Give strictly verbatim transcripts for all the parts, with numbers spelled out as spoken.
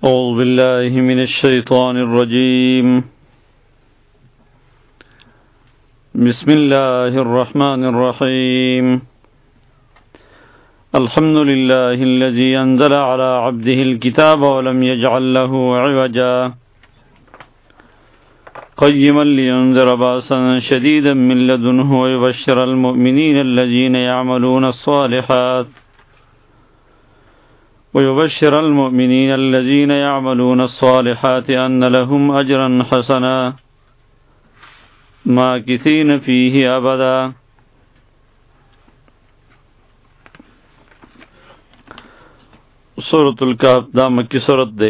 أعوذ بالله من الشيطان الرجيم. بسم الله الرحمن الرحيم. الحمد لله الذي أنزل على عبده الكتاب ولم يجعل له عوجا قيما لينذر بأسا شديدا من لدنه ويبشر المؤمنين الذين يعملون الصالحات ويبشر المؤمنين الذين يعملون الصالحات أن لهم أجرا حسنا ماكثين فيه أبدا. سورة الكهف دا مکی سورت دے،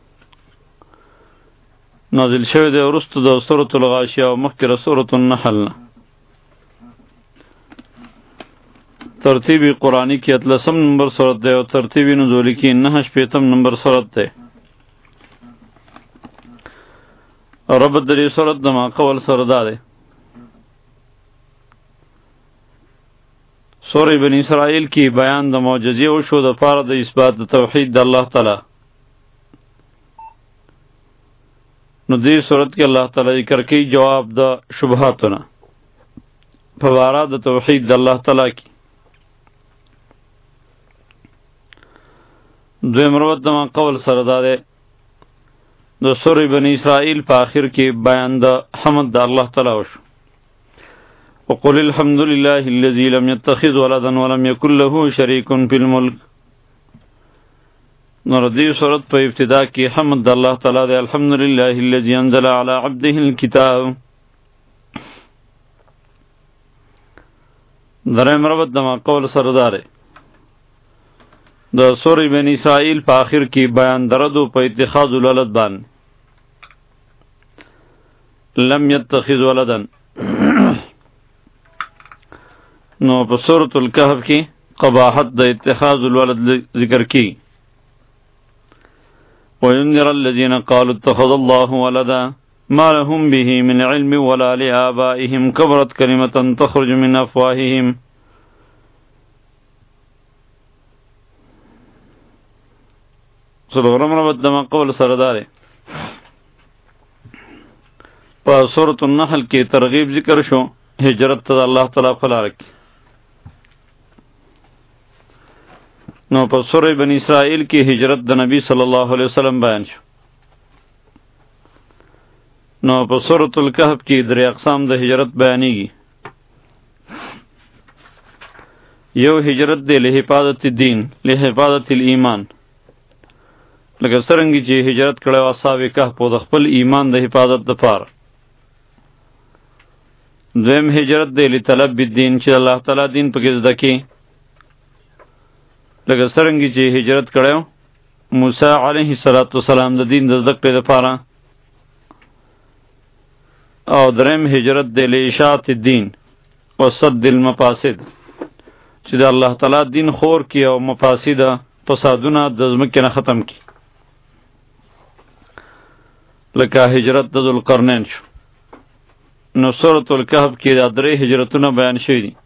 نازل شوی دے ورستو دا سورة الغاشیہ و مخکر سورة النحل. ترتیبی قرآنی کی اتلسم نمبر سورت دے اور ترتیبی نزولی کی نہش پیتم نمبر سورت دے. اور رب دری سورت دما قول سردا دے. سورہ بنی اسرائیل کی بیان د معجزې او شو د پاره د اثبات د توحید د الله تعالی. نو دې صورت کې الله تعالی ذکر کوي جواب د شبهاتونه په اړه د توحید د الله تعالی کی. دویم روت دما قول سردا دے. د سورہ بنی اسرائیل په آخر کې بیان د حمد د الله تعالی وشو. وقل الحمد لله الذي لم يتخذ ولدا ولم يكن له شريك في الملك. نور دی صورت په ابتدا کې حمد د الله تعالی دی. الحمد لله الذي انزل على عبده الكتاب. دریم ربط دما قول سردار د سورہ بنی اسرائیل په آخر کې بیان دردو په اتخاذ الولد باندې. لم يتخذ ولدا نو په سورۃ الکهف کې قباحت د اتخاذ الولد ذکر کی. وينذر الذين قالوا اتخذ الله ولدا ما لهم به من علم ولا لآبائهم كبرت كلمة تخرج من أفواههم. سورۃ رمضان دما قول سردار په سورۃ النحل کې ترغیب ذکر شو ہجرت ته الله تعالی خلارک. نو په سورہ بنی اسرائیل کې ہجرت د نبی صلی الله علیه وسلم بیان شو. نو په سورۃ الکهف کې درې اقسام د هجرت بیانېږي. یو هجرت دی له حفاظت الدین له حفاظت الایمان، لکه څرنګه چې هجرت کړو اصحاب کهف په خپل ایمان د حفاظت لپاره. دویم هجرت دی له طلب الدین چې الله تعالی دین پکې زده کی، لکه څرنګه چې هجرت کړو موسی علیه السلام د دین د زده کړې لپاره. او دریم هجرت دی له اشاعت الدین و صد المفاسد چې د الله تعالی دین خور کی او مفاسد فسادونه د ځمکې نه ختم کی، لکه هجرت د ذوالقرنین شو. نو سورۃ الکهف کې د درې هجرتونه بیان شوي دي.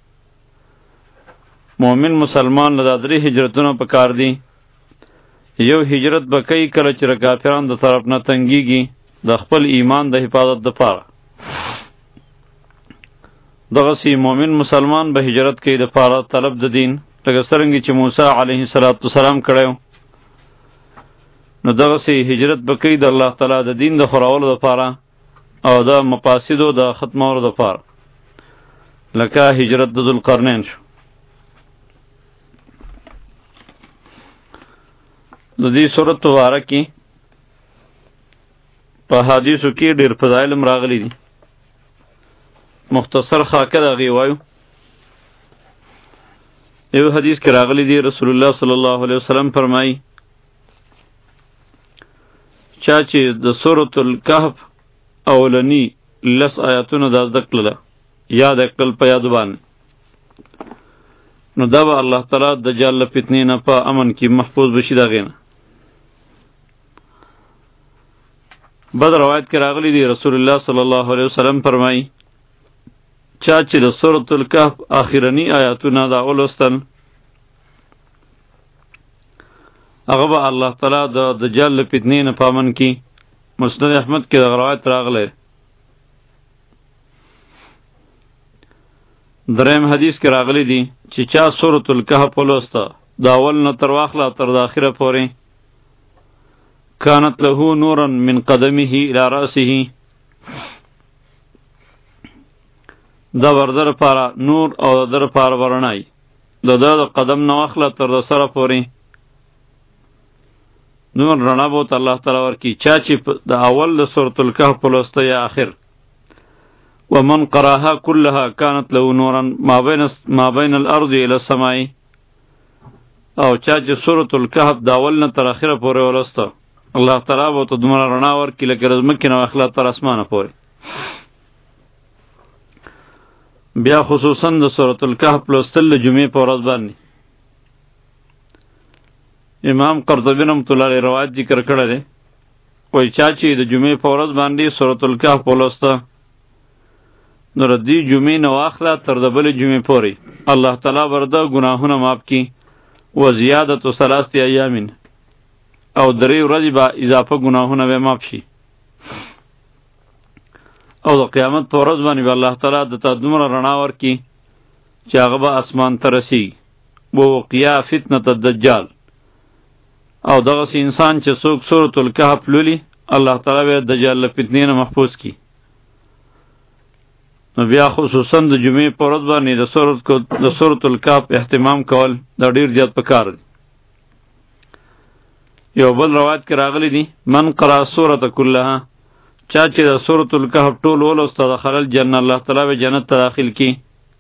مومن مسلمان له درې هجرتونه پکار دي. یو هجرت به کوي کله چې کافرانو د طرف نه تنګیږي د خپل ایمان د حفاظت لپاره. دغسې مومن مسلمان به هجرت کوي د پاره طلب د دین، لکه څرنګه چې موسی علیه السلام کړی. نو دغسې هجرت به کوي د الله تعالی د دین د خورولو لپاره او د مقاصدو د ختمولو لپاره، لکه هجرت د ذوالقرنین شو. د دې سورۃ مبارکه کې په حدیثو کې ډېر فضایل هم راغلي دي. مختصر خاکه د هغې وایو. یو حدیث کې راغلی دی رسول الله صلی الله علیه وسلم فرمایي چا چې د سورۃ الکهف اولنی لس آیاتونه دا زده کړله یاد یې کړل په یادو باندې، نو دا به الله تعالی دجال له فتنې نه په امن کې محفوظ بشي د هغې نه. بل روایت کې راغلی دی رسول الله صلی الله علیه وسلم فرمایي چا چې د سورۃ الکهف آخرنی آیاتونه دا ولوستل هغه به الله تعالی د دجال له فتنې نه پامن کی. مسند احمد کې دغه روایت راغلی. دریم حدیث کې راغلی دی چې چا سورۃ الکهف ولوسته د اول نه تر واخله تر د اخره پورې كانت له نورا من قدمه الى رأسه، دا ور در پارا نور او در پارا ورنای د د قدم نو اخله تر د سره پورې نور رڼا بوت الله تعالی ورکی چا چې د اول د سورۃ الکهف ولوسته یا اخر. ومن قراها كلها كانت له نورا ما بين ما بين الارض الى السماء، او چا چې سورۃ الکهف د اول نه تر اخره پورې ولوسته الله تعالی به ته دومره رڼا ورکړي لکه د ځمکې نه واخله تر اسمانه پورې. بیا خصوصا د سورۃ الکهف لوستل د جمعې په ورځ باندې امام قرطبي رحمۃ اللہ علیہ روایت ذکر کړی دی، وایي چا چې د جمعې په ورځ باندې سورۃ الکهف ولوسته نو د دې جمعې نه واخله تر د بلې جمعې پورې الله تعالی به د ګناهونه معاف کړي. و زیادت ثلاثه ایام، او درې ورځې به اضافه ګناهونه به معاف شي. او د قیامت په ورځ باندې به الله تعالی د تا دومره رڼا ورکړي چې هغه به اسمان ته رسېږي. ووقیا فتنة الدجال، او دغسې انسان چې څوک سورۃ الکهف لولي الله تعالی به دجال له فتنې نه محفوظ کړي. نو بیا خصوصا د جمعې په ورځ باندې د سورۃ د سورۃ الکهف اهتمام کول دا ډیر زیات پکار دی. یو بل روایت کې راغلی دی من قرأ سورۃ کلها، چا چې د سورۃ الکهف ټول ولوسته دخل الجنه، الله تعالی به جنت ته داخل کړي.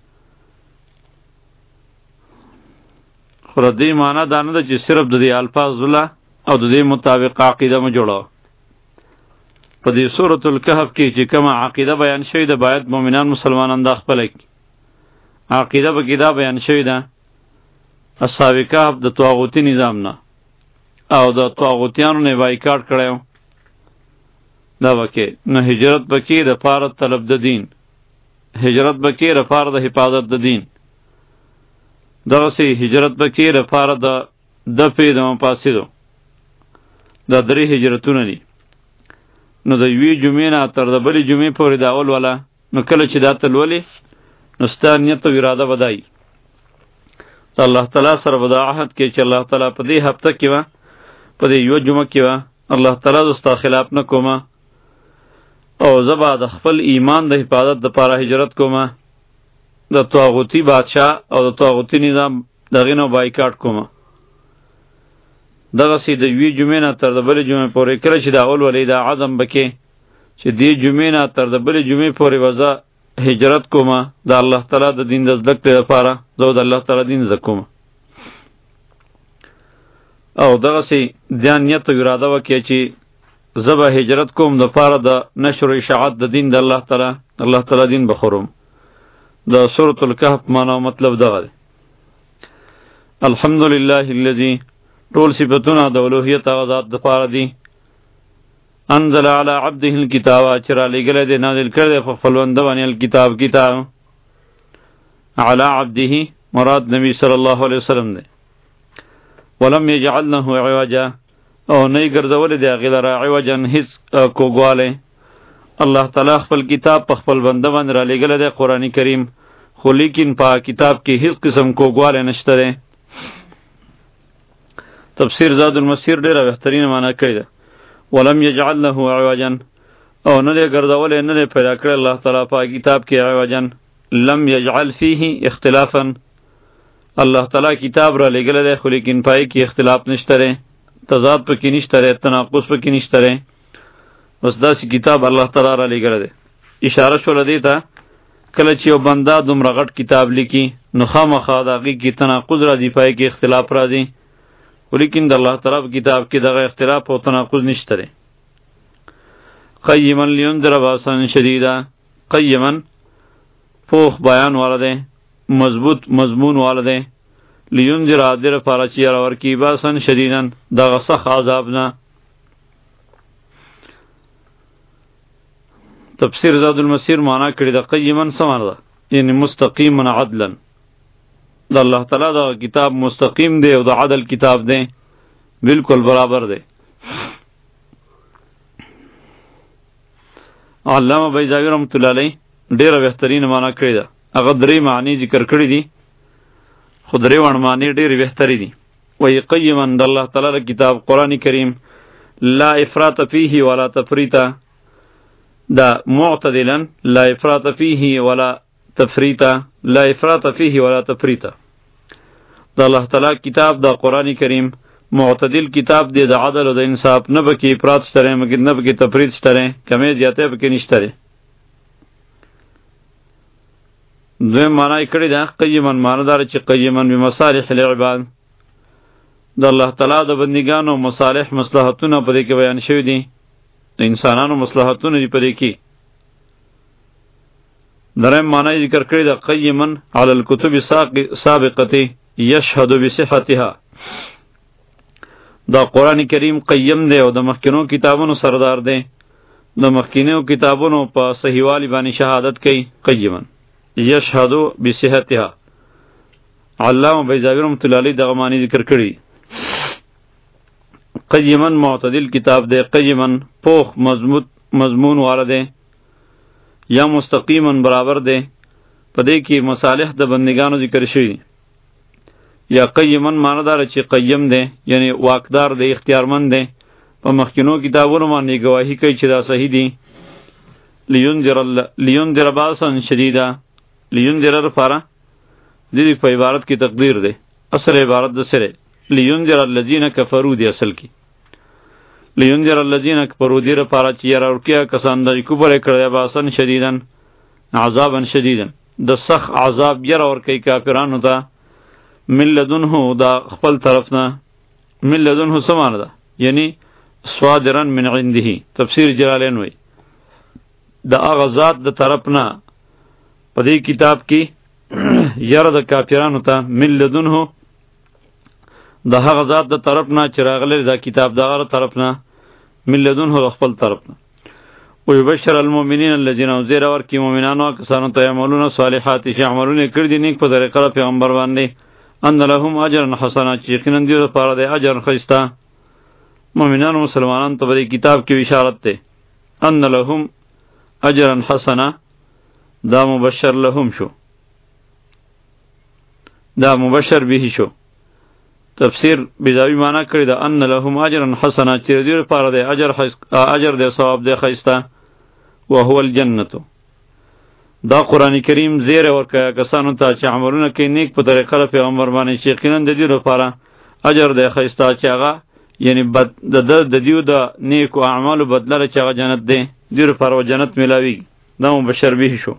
خو د دې معنا دا نه ده چې صرف د دې الفاظ ولا او د دې مطابق عقیده مو جوړه. په دې سورۃ الکهف کې چې کومه عقیده بیان شوې ده باید مؤمنان مسلمانان دا خپله کړي. عقیده به کې دا بیان شوې ده اصحاب کهف د طاغوتي نظام نه او د طاغوتیانو نه بایکاټ کړی دا وکې نو هجرت بکې د پاره طلب د دین، هجرت بکې د پاره د حفاظت د دین، دغسې هجرت بکې د پاره د دفع د مفاسدو. دا درې هجرتونه دي. نو د یوې جمعې نه تر د بلې جمعې پورې د اول والا نو کله چې دا ته لولې نو ستا نیت او اراده به دا وي ته الله تعالی سره به دا عهد کې چې الله تعالی په دې هفته کې وه په دې یوه جمعه کې وه الله تعالی زه ستا خلاف نه کومه او زه به د خپل ایمان د حفاظت دپاره هجرت کومه، د طاغوتي بادشاه او د طاغوتي نظام د هغې نه بایکاټ کومه. دغسې د یوې جمعې نه تر د بلې جمعې پورې کله چې د اول ولې دا عزم بکې چې دې جمعې نه تر د بلې جمعې پورې به زه هجرت کومه د الله تعالی د دین د زده کړې لپاره، زه د الله تعالی دین زده کومه. او دغسې دا نیت او اراده وکړې چې زه به هجرت کوم د پاره د نشر و اشاعت د دین د الله تعالی الله تعالی دین به خورم. د سورۃ الکهف معنا او مطلب دغه دی. الحمدلله الذی، ټول صفتونه د الوهیت هغه ذات دپاره دي. انزل علی عبده الکتاب، چې رالیږلی دی نازل کړی دی په خپل بنده باندې الکتاب کتاب. علی عبده مراد نبی صلی الله علیه وسلم دی. ولم یجعل له عوجا، او نه یې ګرځولی دی هغې لره عوجا هېڅ کوږوالی. الله تعالی خپل کتاب په خپل بنده باندې رالیږلی دی قرآن کریم، خو لیکن په کتاب کې هېڅ قسم کوږوالی نشته دی. تفسیر زاد المسیر ډیره بهترینه معنا کړې ده. ولم یجعل له عوجا، او نه دی ګرځولی نه دی پیدا کړی الله تعالی په کتاب کې عوجا. لم یجعل فیه اختلافا، الله تعالی کتاب را لېږلی دی خو لیکن پای کې اختلاف نشته دی، تضاد پکې نشته دی، تناقض پکې نشته دی. بس داسې کتاب الله تعالی را لېږلی دی. اشاره شوله دې ته کله چې یو بنده دومره غټ کتاب لیکي نو خامخا د هغې کې تناقض راځي، پای کې اختلاف راځي، ولیکن د الله تعالی په کتاب کې دغه اختلاف او تناقض نشته دی. قیما لینذر باسا شدیدا، قیما پوخ بیان والا دی، مضبوط مضمون والا دی. لینذر دې لپاره چې یاره ورکړي باسا شدیدا دغه سخت عذاب نه. تفسیر زاد المسیر معنا کړي د قیما څه معنا ده؟ یعنی مستقیما عدلا. د الله تعالی دا کتاب مستقیم دی او د عدل کتاب دی. بالکل برابر دی. علامه بیضاوی رحمۃ اللہ علیہ ډیره بهترین معنا کړی ده. هغه درې معنی ذکر کړی دي خو درې وړ معنی ډیره بهتري دي. وی قیما د الله تعالی کتاب قرآن کریم لا افراط فیه ولا تفریط، دا معتدلا لا افراط فیه ولا تفریط، لا افراط فیه ولا تفریط. د الله تعالی کتاب دا قرآن کریم معتدل کتاب دی، د عدل او د انصاف، نه بکی افراط شته مګر نه بکی تفریط شته، کمی زیاته بکی نشته. دویم معنی کړی دا قیما معنی دار چې قیما بمصالح العباد، د الله تعالی د بندگانو مصالح مصلحتونه په دې کې بیان شوی دي، د انسانانو مصلحتونه دي په دې کې. دریم معنی ذکر کړی دا قیما علی الکتب سابقه یشهد بصحتها، دا قرآن کریم قیم دی او د مخکینو کتابونو سردار دی، د مخکینو کتابونو په صحیحوالی باندې شهادت کوي. قیما یشهد بصحتها. علامه بیضاوی رحمۃ اللہ علیہ دغه معنی ذکر کړی. قیما معتدل کتاب دی، قیما پوخ مضبوط مضمون والا دی، یا مستقیما برابر دی، په دې کې مصالح د بندگانو ذکر شوی. یا قیما معنی دار چې قیم دی یعنی واکدار دی، اختیارمند دی، په مخکینو کتابونو باندې گواهی کوي چې دا صحیح دی. لینذر لینذر باسا شدیدا، لینذر لپاره د دې په عبارت کې تقدیر دی، اصل عبارت د سره لینذر الذین کفروا دی، اصل کې لینذر الذین کفروا دی لپاره چې یاره ورکیا کسان د کفر کړی باسا شدیدا عذابا شدیدا، د سخت عذاب یاره ورکی کافرانو ته. من لدنه دا خپل طرف نه، من لدنه سمانه ده یعنی صادرا من عنده. تفسیر جلالین وی دا هغه ذات د طرف نه په دې کتاب کې یره د کافرانو ته، من لدنه د هغه ذات د طرف نه چې راغلی دا کتاب د هغه طرف نه، من لدنه د خپل طرف نه. ويبشر المؤمنین الذین زیر ورکی مؤمنانو کسانو ته یعملون الصالحات چې عملونه کړي دي نیک په طریقه پیغمبر باندې، ان لهم اجر حسنا چې یقینا دې لپاره د اجر ښایسته. مؤمنانو مسلمانانو ته په کتاب کې اشارت ده، ان لهم اجر حسنا، دا مبشر لهم شو، دا مبشر به شو. تفسیر بیضاوی معنی کړی دا ان لهم اجر حسنا چې دې لپاره د اجر اجر د ثواب د ښایسته. وهو الجنه، دا قرآن کریم زیر ورکا کسانو ته چې عملونه کوي نیک په طریقه د پیغمبر باندې چې یقینا د دې لپاره اجر دی ښایسته، چې هغه یعنی بد د د دیو د نیکو اعمالو بدله چې هغه جنت دی، دې لپاره جنت ملاوي. دا مبشر به شو.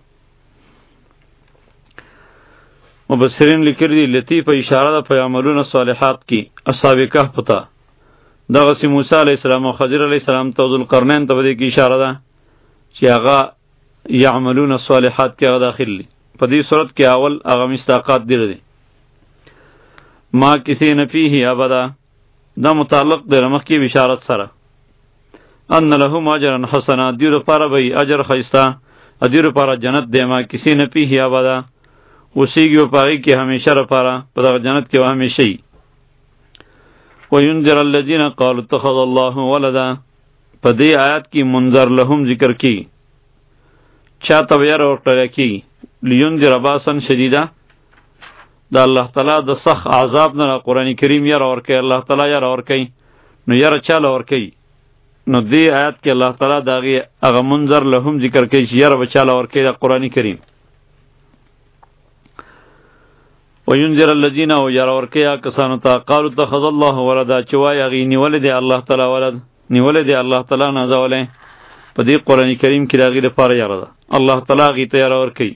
مبصرین لیکلی دی لطیفه اشاره ده په عملونه صالحات کې اصحاب کهف پتا. دغه سی موسی علیه السلام او خضر علیه السلام ته ذوالقرنین ته دې کې اشاره ده چې هغه یعملون الصالحات کې هغه داخل لی. په دې صورت کې اول هغه مستاقات دی دی ما کسی نفیه ابدا، دا متعلق دی رمخ کی بشارت سره. ان لهم اجرا حسنا، دې لپاره به اجر ښایسته، دې لپاره جنت دی. ما کسی نفیه ابدا، اوسیږي په هغې کې همیشه لپاره په دغه جنت کې به همیشه وي. وینذر الذین قالوا اتخذ الله ولدا، په دې آیات کې منذر لهم ذکر کی چا ته ویره ورکړل کی. لینذر باسا شدیدا، دا الله تعالی د سخت عذاب نه قرآن کریم یره ورکوي، الله تعالی یره ورکوي. نو یره چاله ورکوي؟ نو دې آیات کې الله تعالی د هغې هغه منذر لهم ذکر کوي چې یره به چاله ورکوي د قرآن کریم. وینذر الذین، او یره ورکوي هغه کسانو ته قالوا اتخذ الله ولدا، چې وایي هغې نیولی دی الله تعالی ولد، نیولی دی الله تعالی نازولی. په دې قرآن کریم کې د هغې لپاره یره ده، الله تعالی هغې ته یره ورکوي.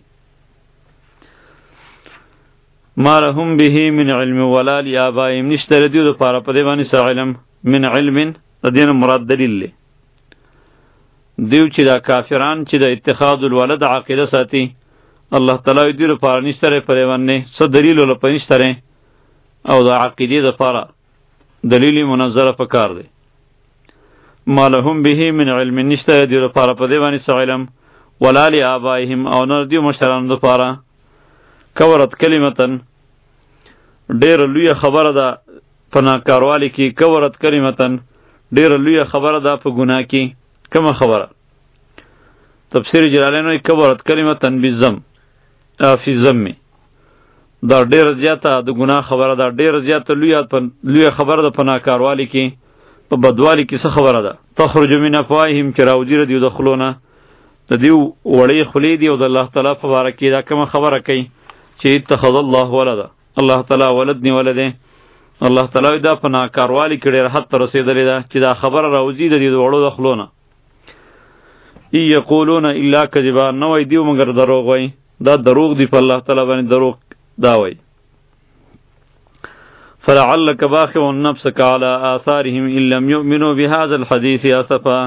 ما لهم به من علم ولا لآبائهم، نشته د دوی لپاره په دې باندې څه علم. من علم د دې نه مراد دلیل دی. دیو چې دا کافران چې د اتخاذ الولد عقیده ساتي، الله تعالی دوی لپاره نشته په دې باندې څه دلیل ولپاره نشته، او د عقیدې لپاره دلیل منظره پکار دی. ما لهم به من علم، نشته د دوی لپاره په دې باندې څه علم. ولا لآبائهم، او نه د دوی مشرانو لپاره. کورت کلمتن، ډیر لوی خبره ده پناکاروالی کی کورت کلمتن ډیر لوی خبره ده په ګناه کې. کومه خبره؟ تفسیر جلالین وایي کبرت کلمتن بالذم فی الذم، دا ډیر زیاته د ګناه خبره ده، ډیر زیاته لوی لوی خبره ده پناکاروالی کې، په بدوالی کې څه خبره ده؟ تخرج من افواههم، چې راوځي ردیو د خلونه د دیو وړې خولې دی او د الله تعالی په باره کې دا کومه خبره کوي چې اتخذ الله ولده، الله تعالی ولد نیولی دی. الله تعالی دا په ناکاروالي کې ډېر حد ته رسېدلې ده چې دا خبره راوځي د دې د وړو د خلونه. ای یقولون الا کذبا، نه وایي دیو مګر دروغ وایي، دا دروغ دی په الله تعالی باندې دروغ دا وایي. فلعلک باخع نفسک علی آثارهم ان لم یؤمنوا بهذا الحدیث اسفا.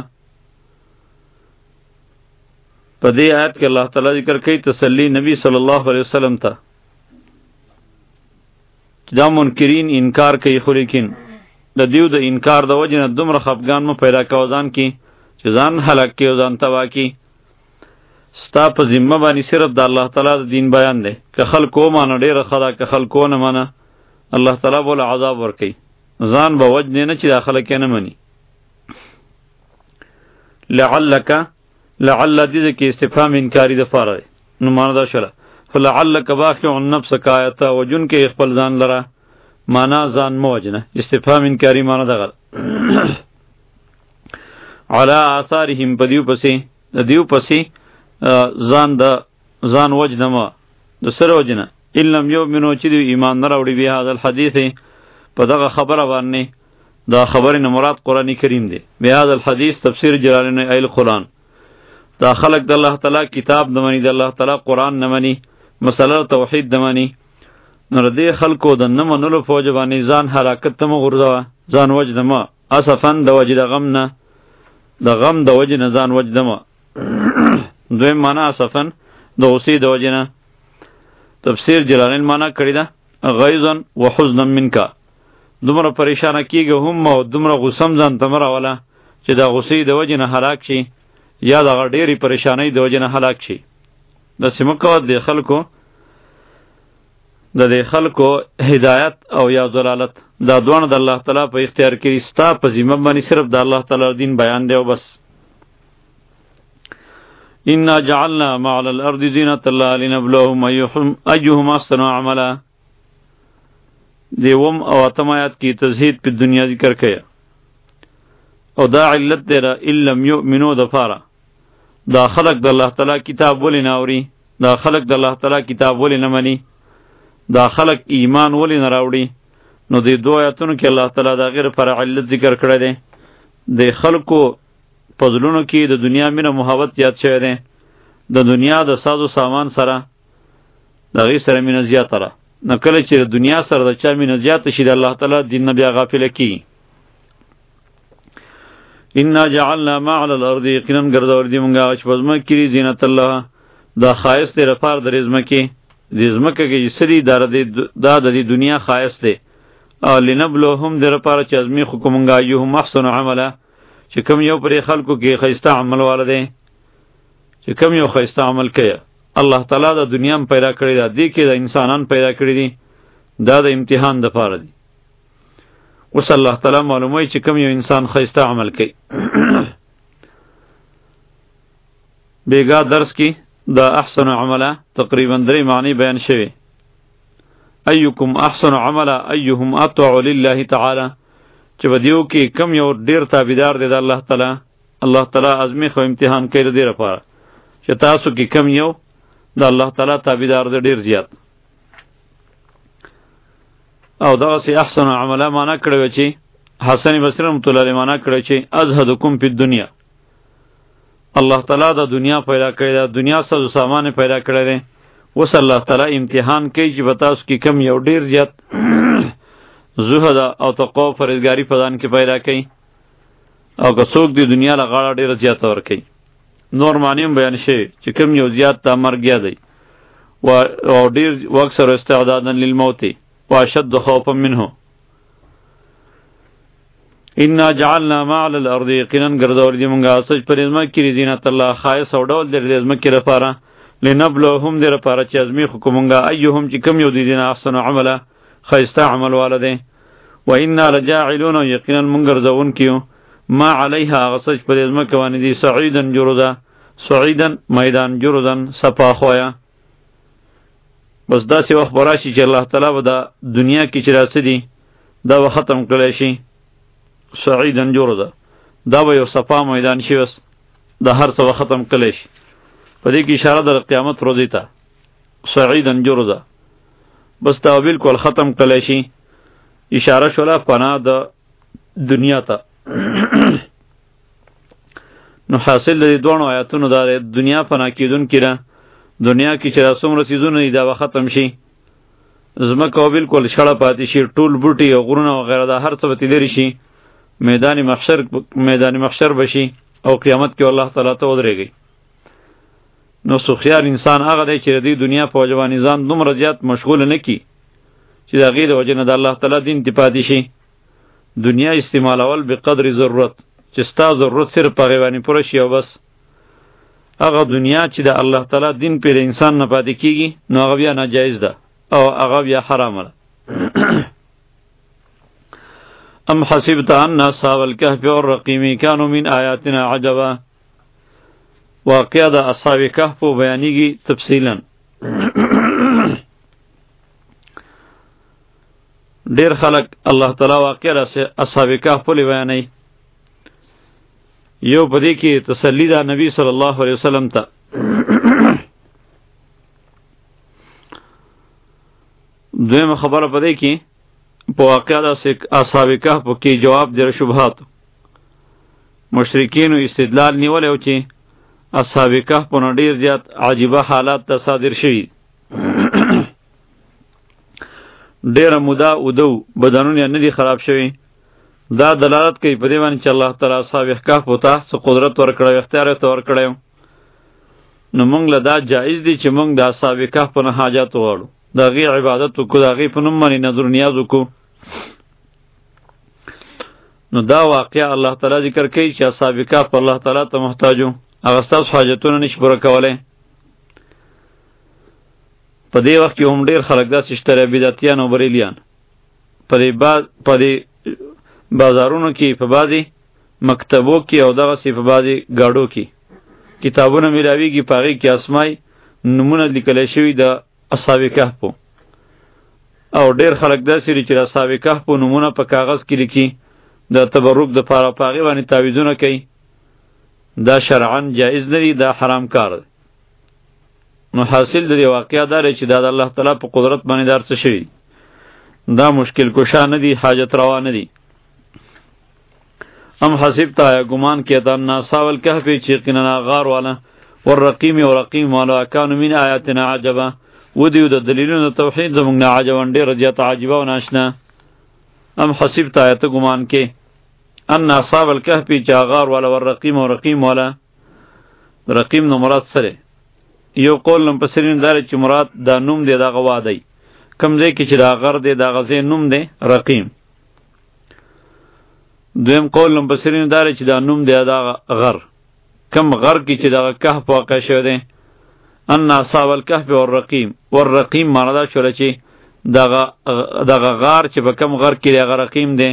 په دې آیت کې الله تعالی ذکر کوي تسلی نبی صلی الله علیه وسلم ته، دا منکرین انکار کوي، خو لیکن د دیو د انکار د وجې نه دومره خفګان مه پیدا کوه ځان کې چې ځان هلاک کړي او ځان تباه کړي. ستا په ذمه باندې صرف د الله تعالی د دین بیان دی، که خلک ومانه ډېره ښه ده، که خلک ونه منه الله تعالی به له عذاب ورکوي. ځان به وجنې نه چې دا خلک یې نه مني. لعلک لعل دې کې استفهام انکاری د پاره دی، نو معنا دا شوله فلعلک باخع نفسک آیته وجن کې خپل ځان لره، معنا ځان مه وجنه، استفهام انکاری معنا دغه علی آثارهم په دیو پسې د دیو پسې ځان د ځان وجنه ما د سره وجنه ان لم یؤمنوا چې دوی ایمان نه راوړي به هذا الحدیث په دغه خبره باندې. دا خبره نه مراد قرآن کریم دی. به هذا الحدیث تفسیر جلالین ایل قرآن، دا خلق د الله تعالی کتاب نه مني، د الله تعالی قرآن نه مني، مسله توحید نه مني، نو دې خلکو د نه منلو په وجه باندې ځان هلاکت ته مه غورځوه، ځان وجنه مه، اسفا د وجې د غم نه، د غم د وجې نه ځان وجنه مه. دویم معنا اسفا د غصې د وجې نه. تفسیر جلالین معنا کړې ده غیظا و حزنا منکا، دومره پریشانه کیږه هم او دومره غصم ځان ته مه راوله چې د غصې د وجې نه هلاک شي یا دغه ډېرې پریشانۍ د وجې نه هلاک شي. داسې مه کوه د خلکو د دې خلکو هدایت او یا ضلالت دا دواړه د الله تعالی په اختیار کې دي، ستا په ذمه باندې صرف د الله تعالی دین بیان دی او بس. انا جعلنا ما علی الارض زینة الله لنبلوهم ایهم احسن عملا. دیوم او اتم آیات کی تزهید په دنیا ذکر کیا او دا علت دی را ان لم یؤمنوا دفاره، دا خلق د الله تعالی کتاب ولی ناوری، دا خلق د الله تعالی کتاب ولی نمانی، دا خلق ایمان ولی نراوڑی. نو دی دو آیاتونو کې الله تعالی دا غیر پر علت ذکر کړی دی. د خلقو پزلونو کې د دنیا مینه محبت زیات شوی دی، د دنیا د سازو سامان سره د غي سره مینه زیاته ده. نو کله چې د دنیا سره د چا مینه زیاته شي د الله تعالی دین نه بیا غافل کی. انا جعلنا ما علی الارض، یقینا ګرځول دي مونږه چې پزما کړي زینت الله، دا خایس دی رفار د رزمه کې د زمکه کې سری دار دی، دا د دنیا خایس دی. او لنبلوهم در لپاره چې ازمی خو کومنګا یوهم احسن عمله، چې کم یو پرې خلکو کې خیسته عمل واله دی، چې کم یو خیسته عمل کوي. الله تعالی د دنیا هم پیدا کړی دا دی کې د انسانان پیدا کړی دي، دا د امتحان د پاره دی. اوس الله تعالی معلوموي چې کم یو انسان خیسته عمل کوي. بیگا درس کی دا احسن عمله تقریبا درې معنی بیان شوی. ایکم احسن عمله ایهم اطاع لله تعالی، چې بدیو کې کم یو ډیر تابعدار دی د الله تعالی. الله تعالی ازمی خو امتحان کوي دی لپاره چې تاسو کې کم یو د الله تعالی تابعدار دی ډیر زیات. او دا سی احسن عمله معنا کړو چې حسن بصری رحمۃ اللہ علیہ معنا کړو چې ازهدکم فی الدنیا، الله تعالی د دنیا پیدا کړی دا دنیا سره سامان پیدا کړی دی. وس الله تعالی امتحان کوي چې بتاس کې کم یو ډیر زیات زهد او تقوا فرزګاری پدان کې پیدا کوي، او که څوک دی دنیا له غاړه ډیر زیات ور کوي. نور معنی بیان شي چې کم یو زیات تا مرګیا دی و او ډیر واکثر استعدادا للموت واشد خوفا منه. انا جعلنا ما علی الارض، یقینا ګرځول دي مونږه سج پر ازمه کې زینت الله خایس او ډول د ازمه کې لپاره لنبلوهم در لپاره چې ازمی خو کومنګه ایهم چې کم یو دي دینه احسن عمله خیسته عمل والده و انا لجاعلون یقینا منګرځون کیو ما علیها غسج په دې ځمکه باندې دي صعیدن جردا صعیدن میدان جردن صفا خویا. بس داسې وخت به راشي چې الله تعالی به دا دنیا کې چې راڅه دي دا به ختم کړی شي صعیدن جردا، دا به یو صفا میدان شي، بس دا هر څه به ختم کړی شي. په دې کې اشاره در قیامت ورځې ته صعیدن جردا، بس دا بالکل ختم کړی شي. اشاره شوله پناه د دنیا ته. نو حاصل د دوه آیاتونو دا دنیا پناه کیدونکې ده، دنیا کې چې څومره څیزونه دي دا به ختم شي، ځمکه به بالکل شړه پاتې شي، ټول بوټي او غرونه وغیره دا هر څه به تلري شي، میدان محشر میدان محشر بشي او قیامت کې الله تعالی ته ودرېږي. نو سخیار انسان هغه دی چې د دنیا په وجه باندې ځان دومره زیات مشغول نه کړي چې د هغې د وجې نه د الله تعالی دین ته پاتې شي. دنیا استعمالول بقدر ضرورت، چې ستا ضرورت صرف په هغې باندې پوره شي او بس. هغه دنیا چې د الله تعالی دین پرې انسان نه پاتې کېږي نو هغه بیا ناجایز ده او هغه بیا حرامه ده. ام حسبت ان اصحاب الكهف والرقیم كانوا من آیاتنا عجبا. واقعه د اصحاب کهف بیانیږي تفصیلا. ډیر خلق الله تعالی واقعه اصحاب کهف په بیانوي. یو پدې کې تسلی ده نبی صلی الله علیه وسلم ته. دویمه خبره پدې کې په واقعه د اصحاب کهف کې جواب دی شبهات. مشرکین استدلال نیول او چې اصحاب کهف په ډیر زیات عجیبه حالات ته صادر شوي. ډیره موده ودو بدنونه نه دي خراب شوي. دا دلالت کوي په دې باندې چې الله تعالی اصحاب کهف ته څه قدرت ورکړی، اختیار یې ورکړی. نو موږ له دا جایز دی چې موږ د اصحاب کهف نه حاجات وغواړو، د هغې عبادت وکړو، د هغې په نوم باندې نظر نیاز وکړو. نو دا واقعه الله تعالی ذکر کوي چې اصحاب کهف الله تعالی ته محتاج وو، هغه ستاسو حاجتونه نشي پوره کولی. په دې وخت کې هم ډېر خلک داسې شته بدعتیان او بریلیان په دې باز په دې بازارونو کې، په بعضې مکتبو کې او دغسې په بعضې ګاډو کې کتابونه میلاویږي، په هغې کې اسمای نومونه لیکلی شوي د اصحاب کهفو. او ډېر خلک داسې دي چې د اصحاب کهفو نومونه په کاغذ کې لیکي د تبرک دپاره، په هغې باندې تعویضونه کوي. دا شرعاً جایز نه دی، دا حرام کار دی. نو حاصل د دې واقعه دا دی چې دا د الله تعالی په قدرت باندې دا هر څه شوي، دا مشکل کشا نه دی، حاجت روا نه دی. ام حسبت آیا گمان کیا تا ان اصحاب الکهف چې یقینا غار والا والرقیم او رقیم والا کانوا من آیاتنا عجبا ودیو د دلیلونو توحید زمونږ نه عجبا ډېره زیاته عجیبه او ناشنا. ام حسبت آیا ته ګمان کې ان اصحاب الکهف چې غار والا والرقیم او رقیم والا، رقیم نو مراد سره یو قول نم پسرین دار چې مراد دا نوم دی دا غوا دی، کم ځای کې چې دا غر دی دا غزې نوم دی رقیم. دویم قول نم پسرین دار چې دا نوم دی دا غر، کم غر کې چې دا کهف واقع شوی دی. ان اصحاب الکهف والرقیم، والرقیم معنی دا شوله چې دغه غار چې په کم غر کې دی هغه رقیم دی.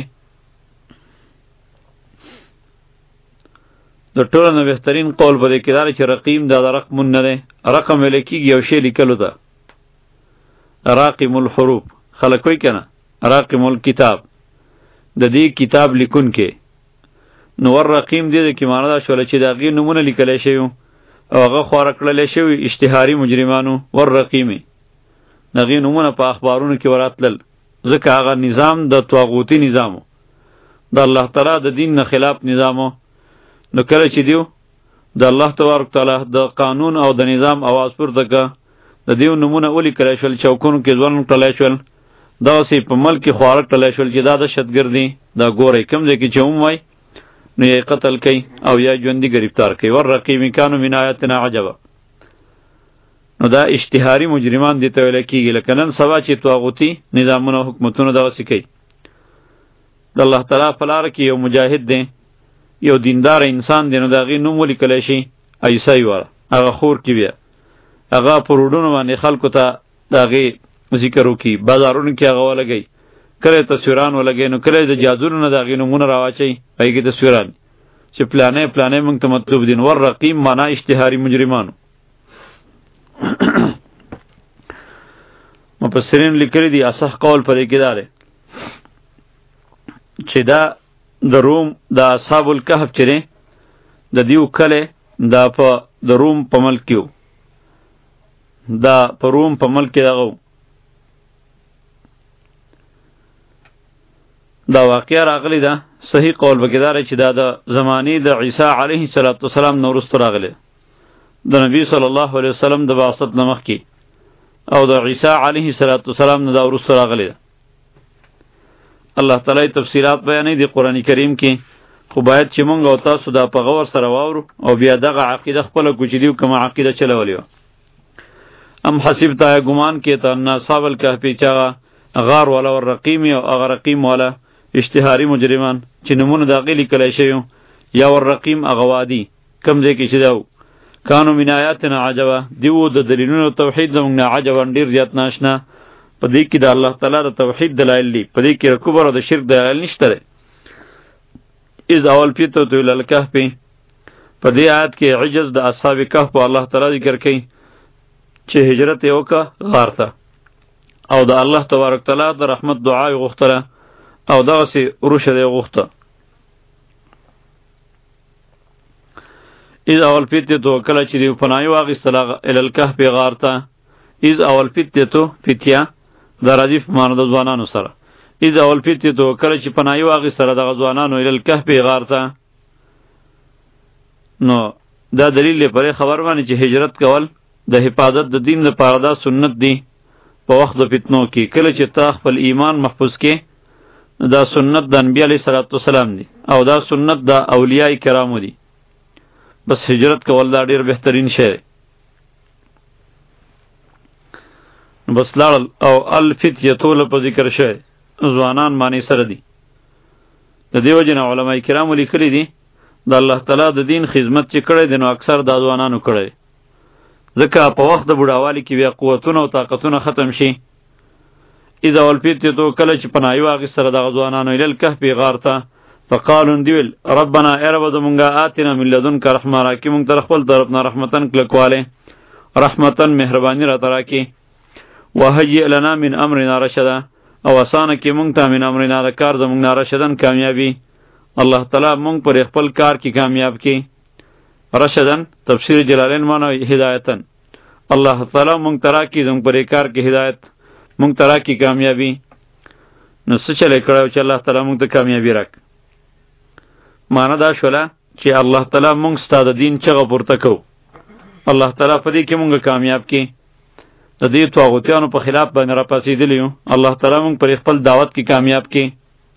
د ټولو نه بهترین قول په دې کې دا چې رقیم دا د رقم نه دی، رقم ویل کېږي یو شی لیکلو ته، راقم الحروف خلک وایي که نه، راقم الکتاب د دې کتاب لیکون کې. نو والرقیم دې کې معنی دا شوله چې د هغې نومونه لیکلی شوي او هغه خواره کړلی شوي اشتهاري مجرمانو. والرقیمې د هغې نومونه په اخبارونو کې وراتلل، ځکه هغه نظام د طاغوتي نظام و، د الله تعالی د دین نه خلاف نظام و. نو کله چې دیو د الله تبارک تعالی د قانون او د نظام اواز پورته که، د دیو نومونه ولیکلی شول، چوکونو کې ځوان ټلی شول، داسې په ملک کې خواره ټلی شول چې دا دهشتګرد دي، دا ګورئ کوم ځای کې چې هم وای نو یا قتل کوي او یا ژوندي گرفتار کوي. والرقیم کانوا من آیاتنا عجبا. نو دا اشتهاري مجرمان دي ته ویل کېږي، لکه نن سبا چې طاغوتي نظامونه او حکومتونه دغسې کوي. د الله تعالی په لاره کې یو مجاهد دی، یو دیندار انسان دی، نو د هغې نوم ولیکلی شي عیسی والا، هغه خور کې بیا هغه په روډونو باندې خلکو ته د هغې ذکر وکړي، بازارونو کې هغه ولګوي، کله تصویران ولګي نو کله د جادو نه دغې نومونه راواچي پای کې تصویران چې پلانې پلانې موږ ته مطلوب دي. ور رقیم معنا اشتهاري مجرمانو. مفسرین لیکلي دي اصح قول پرې کې دا دی چې دا د روم د اصحاب الکهف چې دی د دیو کله دا په د روم په ملک کې دا په روم په ملک کې دغه دا واقعه راغلی ده. صحیح قول به کې دا چې دا د زمانې د عیسی علیه السلام نه وروسته راغلی د نبی صلی الله علیه وسلم د بعثت نه مخکې او د عیسی علیه السلام نه دا وروسته راغلی ده. الله تعالی تفصیلات بیانوي د قرآن کریم کې، خو باید چې مونږ او تاسو دا په غور سره واورو او بیا دغه عقیده خپله کړو چې دیو کومه عقیده چلولې وه. ام حسبت آیا ګمان کې ته ان اصحاب الکهف چې هغه غار والا او رقیم او هغه رقیم والا اشتهاري مجرمان چې نمونه د هغې لیکلی شوي یا والرقیم هغه وادي کوم ځای کې چې دا و کانو من آیاتنا عجبا دیو د دلیلونو توحید زموږ نه عجبا ډېر زیات ناشنا. په دې کې د الله تعالی د توحید دلایل دي، په دې کې د کفر او د شرک دلایل نشته دی. اذ اول فیترة الی الکهف په دې آیت کې عجز د اصحاب کهف په الله تعالی ذکر کوي چې هجرت یې وکړه غار ته او د الله تبارک تعالی د رحمت دعا یې غوښتله او دغسې وروشه یې غوښته. اذ اول فتیتو کله چې دوی پناهي واخیستله الی الکهف غار ته. اذ اول فتیتو فتیه دا راځي په معنی د ځوانانو سره. اذ اول فتیتو کله چې پناهي واخیستله دغه ځوانانو الی الکهف غار ته. نو دا دلیل دی پرې خبر باندې چې هجرت کول د حفاظت د دین لپاره دا سنت دی په وخت د فتنو کې. کله چې تا خپل ایمان محفوظ کې دا سنت د انبیاء علیه السلام دی او دا سنت د اولیاء کرامو دی. بس هجرت کول دا ډیر بهترین شی دی. بس لاړل او الفتیتو لپاره ذکر شوی ځوانان معنی سره دی. د دیو جن علماء کرامو لیکلی دي د الله تعالی د دین خدمت چې کړی دی نو اکثر د ځوانانو کړی، ځکه په وخت د بوډاوالي کې بیا قوتونه او طاقتونه ختم شي. اذا والفتیتو کله چې پناهي واخیستله دغه ځوانانو الی الکهف غار ته فقالوا دیول ربنا ای رب زمونږه آتنا من لدنک رحمه راکړي مونږ ته خپل طرف نه رحمتن کلکوالی رحمتن مهرباني راته راکړي وهیئ لنا من امرنا رشدا او اسانه کې مونږ ته من امرنا د کار زمونږ نه رشدن کامیابي. الله تعالی مونږ پر خپل کار کې کامیاب کړي. رشدن تفسیر جلالین معنی هدایتن الله تعالی مونږ ته راکړي زموږ پر کار کې هدایت مونږ ته راکړي کامیابي. نو څه چلی کړی چې الله تعالی مونږ ته کامیابي راکړي؟ معنی دا شوله چې الله تعالی مونږ ستا د دین چغه پورته کوو، الله تعالی په دې کې مونږ کامیاب کړي. د دې طاغوتیانو په خلاف باندې راپاڅېدلي یو، الله تعالی مونږ پر خپل دعوت کې کامیاب کړي.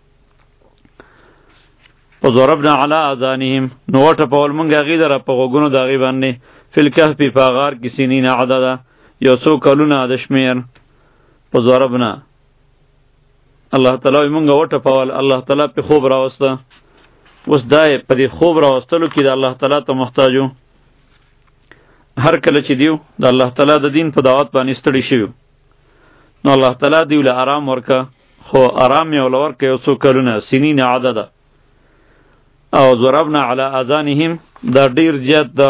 وضربنا علی اذانهم نو وټپول مونږ هغې لره په غوږونو د هغې باندې فی الکهف په غار کې سنین عدده یو څو کلونه د شمېر. وضربنا الله تعالی مونږ وټپول، الله تعالی په خوب راوسته. اوس دا په دې خوب راوستلو کې د الله تعالی ته محتاج و. هر کله چې دیو د الله تعالی د دین په دعوت باندې ستړي شوي نو الله تعالی دیو له آرام ورکه، خو آرام یې وله ورکه یو څو کلونه سنین عدده. او ضربنا علی اذانهم دا ډیر زیات د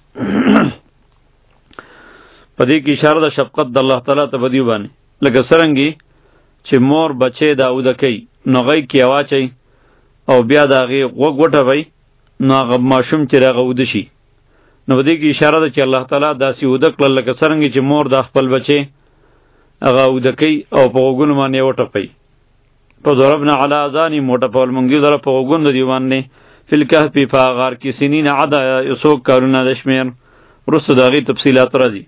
په دې کې اشاره د شفقت د الله تعالی ته په دیو باندې، لکه څرنګې چې مور بچی دا اوده کوي نو غی کې واچوي او بیا د هغې غوږ وټوئ نو هغه ماشوم چې هغه اوده شي. نو په دې کې اشاره ده چې الله تعالی داسې اوده کړل لکه څرنګې چې مور د خپل بچی هغه اوده کوي او په غوږونو باندې یې وټپوي. په ضربنا علی اذانهم وټپول مونږ دوی لره په غوږونو د دوی باندې فی الکهف په غار کې سنین عده یو څو کلونه د شمېر. وروسته د هغې تفصیلات راځي.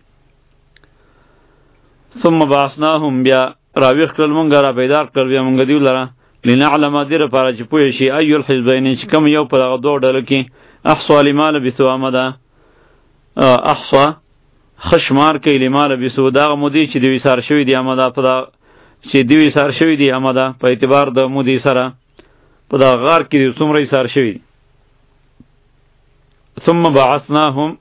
ثم بعثناهم بیا راویښ کړل مونږ را بیدار کړل بیا مونږ دوی لره لنعلم دې لپاره چې پوه شي ای الحزبین چې کوم یو په دغه دوه ډلو کې احصا لما لبثوا امدا احصا خشمار کوي لما لبثوا دغه مودې چې دوی سار شوي دي امدا په دا چې دوی سار شوي دي امدا په اعتبار د مودې سره په دغه غار کې دوی څومره سار شوي دي. ثم بعثناهم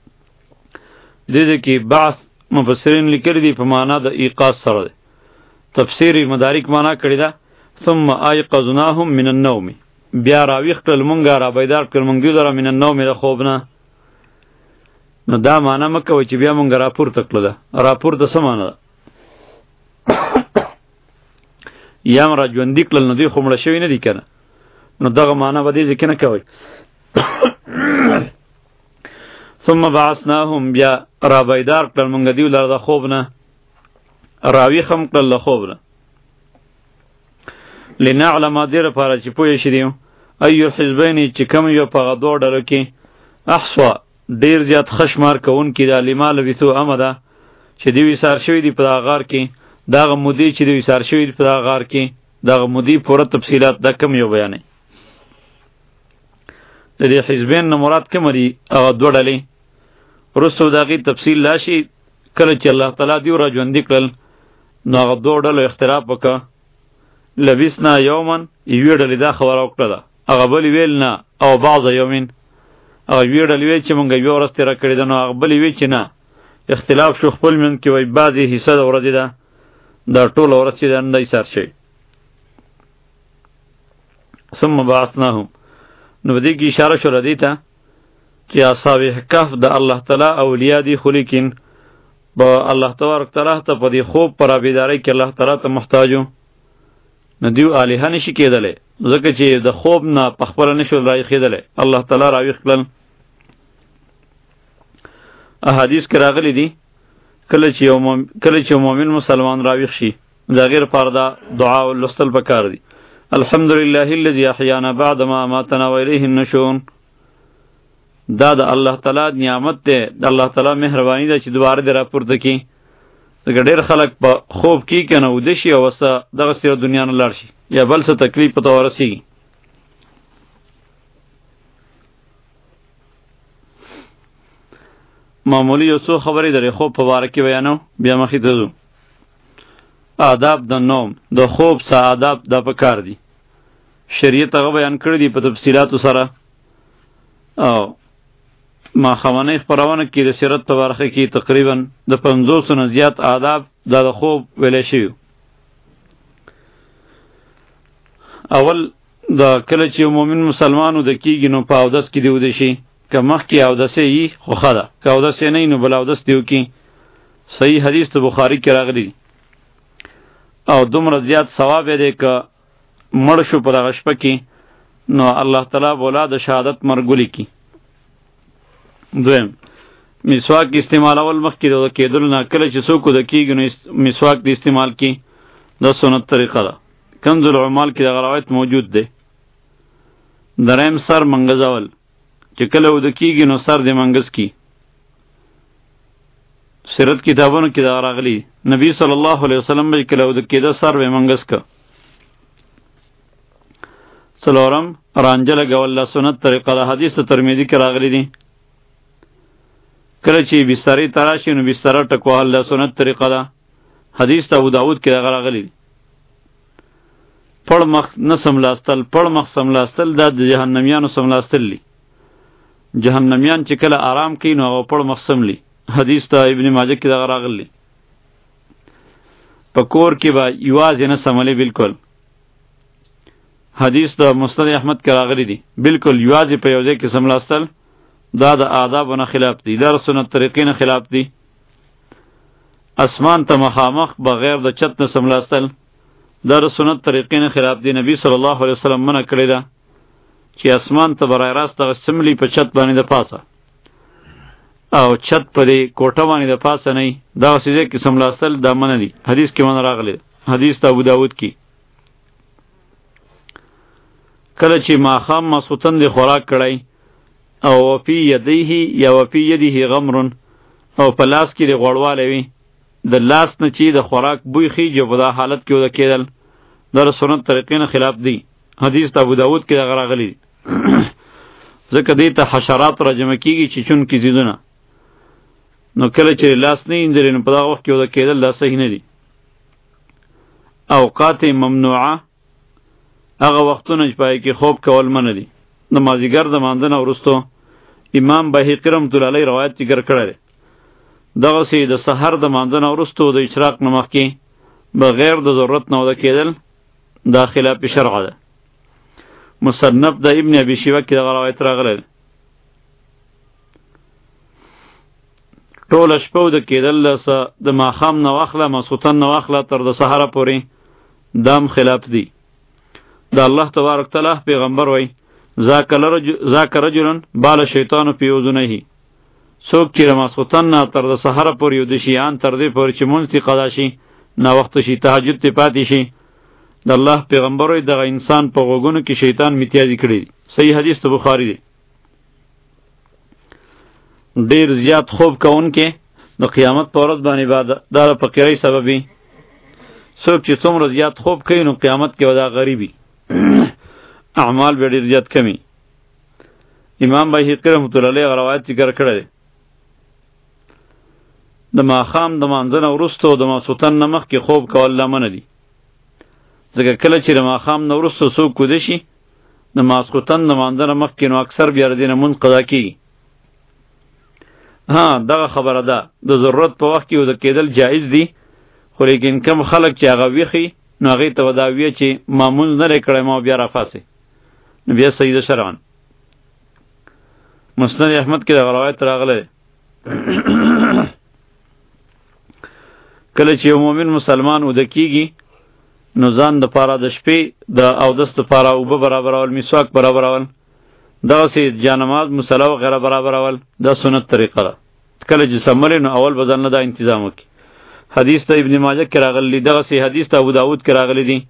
دې دې کې بعث مفسرین لیکلي دي په معنا د ایقاظ سره دی. تفسیر مدارک معنا کړی دا ثم ایقظناهم من النوم، بیا راویښ کړل مونږه را بیدار کړل مونږ دوی لره من النوم د خوب نه. نو دا معنا مه کوئ چې بیا مونږ راپورته کړله ده. راپورته څه معنا ده؟ یا م را ژوندي کړل نو دوی خو مړه شوي نه دي که نه، نو دغه معنا به دې ځای کې نه کوئ. ثم بعثناهم، بیا را بیدار کړل مونږ دوی لره د خوب نه، راویښ هم کړل له خوب نه. لنعلم دې لپاره چې پوه شي دیو ایو الحزبین چې کوم یو په هغه دوه ډلو کې احصا ډېر زیات ښه شمار کوونکي ده لما لبثو امده چې دوی ویسار شوي دي په دغه غار کې، دغه مودې چې دوی ویسار شوي دي په دغه غار کې، دغه مودې پوره تفصیلات دا کم یو بیانوي. د دې حزبین نه مراد کومه دي؟ هغه دوه ډلې. وروسته د هغې تفصیل راشي کله چې الله تعالی دوی را ژوندي کړل نو هغه دوه ډلو اختلاف وکړه. لبسنا یومن یوې ډلې دا خبره وکړه ده، هغه بلې ویل نه، او بعض یومین هغه یوې ډلې ویل چې مونږ یوه ورځ تېره کړې ده، نو هغه بلې ویل چې نه. اختلاف شو خپل منځ کې، وایي بعضې حصه د ورځې ده، دا ټوله ورځ چې ده نه ده ایسار شوې. ثم بعثناهم، نو په دې کې اشاره شوله دې ته چې اصحاب کهف د الله تعالی اولیا دي، خو لیکن به الله تبارک تعالی ته په دې خوب په رابیدارۍ کې الله تعالی ته محتاج و، نو دیو الهه نشي کېدلی، ځکه چې د خوب نه پخپله نشول راویښېدلی، الله تعالی راویښ کړل. احادیث کې راغلی دي کله چې یو کله چې یو مؤمن مسلمان راویښ شي د هغې لپاره دا دعا لوستل پکار دي. الحمدلله الذي احیانا بعد ما اماتنا والیه النشور. دا د الله تعالی نعمت دی، د الله تعالی مهرباني ده چې دوباره دې راپورته کړي. ځکه ډېر خلک په خوب کې که نه وده شي او څه دغسې دنیا نه لاړ شي یا بل څه تکلیف پته ورسېږي. معمولی یو څو خبرې درې خوب په باره کې بیانو، بیا مخې ته ځو. آداب د نوم، د خوب څه آداب دا په کار دي. شریعت هغه بیان کړي دي په تفصیلاتو سره، او ماښامنۍ خپرونه کې د سیرت په برخه کې تقریبا د پنځوسو نه زیات آداب دا د خوب ویلی شوي. اول د کله چې یو مؤمن مسلمان وده کېږي نو په اودس کې دې وده شي، که مخکې اودس یې وي خو ښه ده، که اودس یې نه وي نو بل اودس دې وکړي. صحیح حدیث د بخاري کې راغلی دی، او دومره زیات ثواب یې دی که مړ شو په دغه شپه کې نو الله تعالی بولا د شهادت مرګولی کی. دویم مسواک استعمالول مخکې د کېدلو نه، کله چې څوک د کېږي نو مسواک د استعمال کی، دا سنت طریقه ده. کنز العمال کې دغه روایت موجود دی. دریم سر منګزول، چې کله د کېږي نو سر د منګز کی. سیرت کتابونو کې دغه راغلی، نبی صلی الله علیه وسلم به کله د کېده سر به منګز که. څلورم رانجه لګول، دا سنت طریقه ده، حدیث ترمذی کې راغلی دی. کله چې بسترې ته راشي نو بستره ټکوهل، دا سنت طریقه ده، حدیث ابو داود کې دغه راغلی دی. پړ مخ نه سملاستل، پړ مخ سملاستل دا د جهنمیانو سملاستل دي. جهنمیان چې کله آرام کوي نو هغه پړ مخ سملی، حدیث ته ابن ماجه کې دغه راغلی. په کور کې به یوازې نه سملی بالکل، حدیث د مسند احمد کې راغلی دی. بالکل یوازې په یو ځای کې سملاستل دا د آدابو نه خلاف دی، دا د سنت طریقې نه خلاف دی. اسمان ته مخامخ بغیر د چت نه سملاستل دا د سنت طریقې نه خلاف دی. نبی صلی الله علیه وسلم منع کړی ده چې اسمان ته برای راست دغه سملی په چت باندې د پاسه، او چت په دې کوټه باندې د پاسه نه وي، دغه ځای کې سملاستل دا منع دي. حدیث کې منع راغلی، حدیث ته ابو داود کې. کله چې ماښام ماسخوتن دی خوراک کړی او وفي یدیه یا وفي یده غمرن، او په لاس کې د غوړوالی وي، د لاس نه چې د خوراک بوی خیږي په دا حالت کې وده کېدل دا د سنت طریقې نه خلاف دی. حدیث ته ابو داود کې دغه راغلی دی. ځکه دې ته حشرات راجمع کېږي چې چونکي ځیدونه، نو کله چې لاس نه وینځلې نو په دغه وخت کې وده کېدل دا صحیح نه دي. اوقات ممنوعه هغه وختونه چې پای کې خوب کول منع دي. د مازدیګر د مانځه نه وروستو امام بهقي رحمة الله علیه روایت ذکر کړی دی. دغسې د سحر د مانځه نه وروستو د اشراق نه مخکې بغیر د ضرورت نه وده کېدل دا خلاف شرع ده. مصنف د ابن ابي شيبه کې دغه روایت راغلی ټوله شپه وده کېدل د ماښام نه واخله ماسخوتن نه واخله تر د سهاره پورې دام خلاف دی. د الله تبارک تعالی پیغمبر وای ذاک رجل بال شیطان فی اذنیه، څوک چې د ماسخوتن نه تر د سهاره پورې وده شي ان تر دې پورې چې مونځ قضا شي ناوخته شي تهجد ته پاتې شي، د الله پیغمبر وای دغه انسان په غوږونو کې شیطان میتیازي کړی. صحیح حدیث ته بخاری دی. ډیر زیات خوب کوونکې د قیامت په ورځ باندې بعد دا د فقیرۍ سبب وي. څوک چې څومره زیات خوب کوي نو قیامت کې به دا غریبي اعمال به ډیر زیات کمی. امام بهقي رحمة الله علیه روایت ذکر کړی دی د ماښام د مانځه نه وروسته د ماسخوتن نه مخکې خوب کول لمنه دي، ځکه کله چې د ماښام نه وروسته څوک کوده شي د ماسخوتن د مانځه نه مخکې نو اکثر بیا د دې نه مونځ قضا کېږي. ها دغه خبره ده د ضرورت په وخت کې وده کېدل جایز دي، خو لیکن کم خلک چې هغه ویښي نو هغې ته به دا ویه چې ما مونځ نه دی کړی ما بیا راپاڅې نو بیا صحیح ده شرعن. مسند احمد کې دغه روایت راغلی کله چې یو مؤمن مسلمان وده کېږي نو ځان د پاره د شپې د اودس د پاره اوبه برابرول، مسواک برابرول، دغسې جانماز مصلی وغیره برابرول دا سنت طریقه ده. کله چې سملی نو اول به ځان له دا انتظام وکړي. حدیث ته ابن ماجه کې راغلی، دغسې حدیث ته ابو داود کې راغلی دي.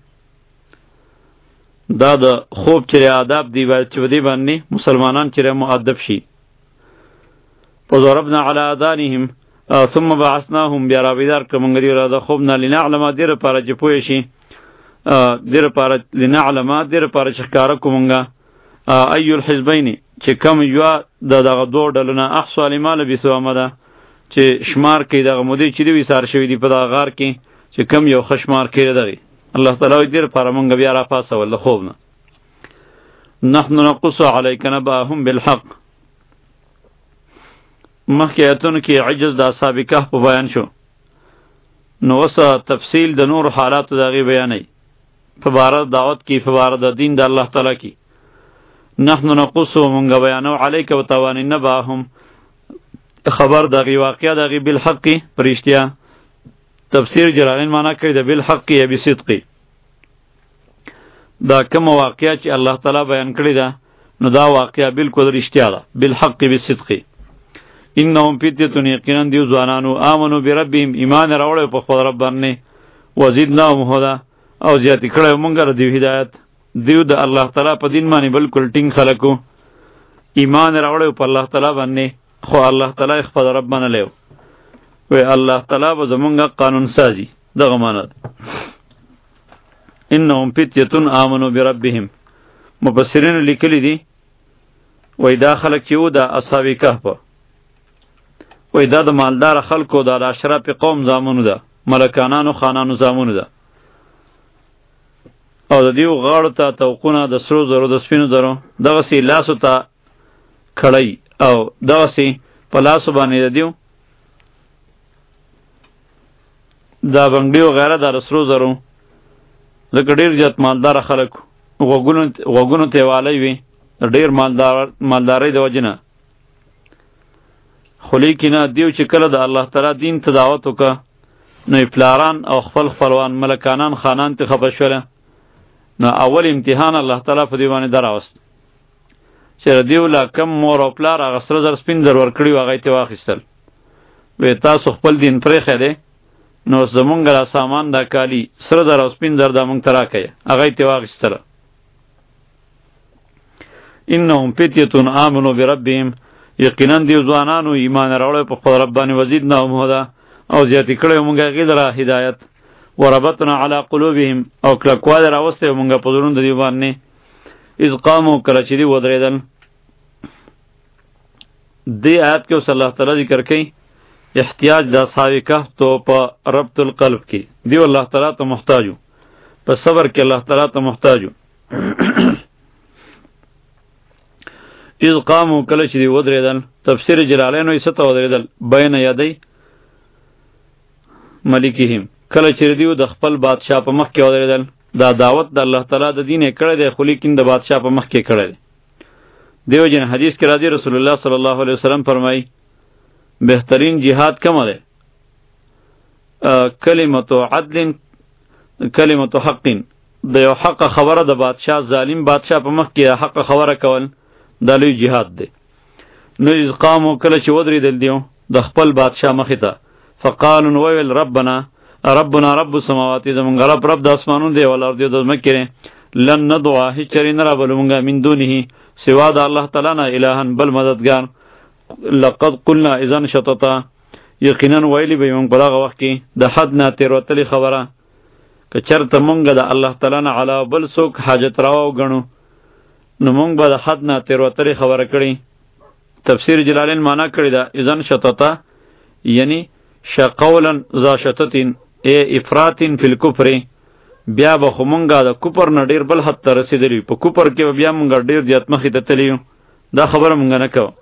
دا د خوب چې آداب دی باید چې په دې باندې مسلمانان چې مؤدب شي. فضربنا علی آذانهم ثم بعثناهم بیا رابیدار کړه موږ دې را د خوب نه لنعلم دې لپاره چې پوه شي دې لپاره لنعلم دې لپاره چې ښکاره کړو موږ ای الحزبین چې کم یوه د دغه دوه ډلو نه احصا لما لبثوا امدا چې شمار کوي دغه مودې چې دي ویسار شوي دي په دغه غار کې چې کم یو ښه شمار کوي دغې الله تعالی وایي دې لپاره موږ بیا راپاڅول د خوب نه. نحن نقص علیک نبأهم بالحق. مخکې ایتونو کې عجز د اصحاب کهف په بیان شو، نو اوس تفصیل د نور حالاتو د هغې بیانوي په باره دعوت کې په باره د دین د الله تعالی کې. نحن نقص مونږ بیانو علیک و توانی نبأهم خبر د هغې واقعه د هغې بالحق په رښتیا. تفسیر جلالین معنا کوي د بالحق یا بصدق. دا کومه واقعه چې الله تعالی بیان کړې ده نو دا واقعه بالکل رښتیا ده بالحق بصدق. انهم فتیة یقینا دیو ځوانانو آمنو بربهم ایمان راوړی په خپل رب باندې وزدناهم هدی او زیاتې کړی مونږ له دیو هدایت. دیو د الله تعالی په دین باندې بالکل ټینګ خلکو ایمان راوړی په الله تعالی باندې، خو الله تعالی خپل رب منلی وی الله تعالی به زمونږ قانون سازي. دغه معنا ده انهم فتیة آمنو بربهم. مفسرین لیکلی دي وی دا خلک چې و د اصحاب کهف وی دا د مالدار خلکو دا د اشراف قوم زامنو ده، ملکانانو خانانو زامنو ده، او د دیو غاړو ته توقونه د سرو زرو د سپینو زرو دغسې لاسو ته کړی او دغسې په لاسو باندې د دیو دا بنګډي وغیره دا د سرو زرو ځکه ډېر زیات مالداره خلک غوږونو ته یې والی وي د ډېر مالدارۍ د وجې نه. خو لیکنه دیو چې کله د الله تعالی دین ته دعوت وکړه نو پلاران او خپل خپلوان ملکانان خانان ته خفه شوله. نو اول امتحان الله تعالی په دې باندې دراوست چې دیو لا کم مور او پلار هغه سره زر سپین زر ورکړي و هغه یې واخیستل. وی تاسو خپل دین پرېښی دی نو زمونږ دا سامان دا کالی سره زر او سپین زر دا مونږ ته راکویه هغه یې واخیستله. انهم فتیة آمنوا بربهم یقینا دیو ځوانانو ایمان راوړی په خپل رب باندې وزدناهم هدی او زیاتې کړی مونږ هغې لره هدایت. وربطنا علی قلوبهم او کلکوالی راوستی مونږ په زړونو د دیو باندې اذ قامو کله چې دی ودرېدل. دې آیات کې اوس الله تعالی ذکر کوي احتیاج د اصحاب کهف تو په ربط القلب کې دیو الله تعالی ته محتاجو، په صبر کې الله تعالی ته محتاجو. اذ قامو کله چې دی ودرېدل تفسیر جلالین وایي څه ته ودرېدل بین یدی ملکهم کله چې دیو د خپل بادشاه په مخ کې ودرېدل، دا دعوت د الله تعالی د دین یې کړی دی، خو لیکن د بادشاه په مخ کې کړی دی. دیو جن حدیث کې راځي رسول الله صلی الله علیه وسلم فرمایي بهترین جهاد کومه ده؟ کلمت عدل کلمت حق، د یو حق خبره د بادشاه ظالم بادشاه په مخ کې حق خبره کول دا لوی جهاد دی. نو اذ قاموا کله چې ودرېدل دیو د خپل بادشاه مخې ته، فقالوا ویل ربنا ربنا رب السماوات، زمونږ رب رب د اسمانونو دی والارض د ځمکې، لن ندعا هیڅ چرې نه رابلو مونږه من دونه سوا د الله تعالی نه الهن بل مددگار، لقد قلنا اذا شططا، یقینا ویلی به مونږ په دغه وخت کې د حد نه تېروتلې خبره، که چېرته مونږ د الله تعالی نه علاوه بل څوک حاجت روا وګڼو نو مونږ به د حد نه تېروتلې خبره کړې. تفسیر جلالین معنا کړې ده اذا شططا یعنی شقولا ذا شططین ای افراطین فی الکفر، بیا به خو مونږه د کفر نه ډېر بل حد ته رسېدلي، په کفر کې به بیا مونږه ډېر زیات مخې ته تللي یو، دا خبره مونږه نه کوو.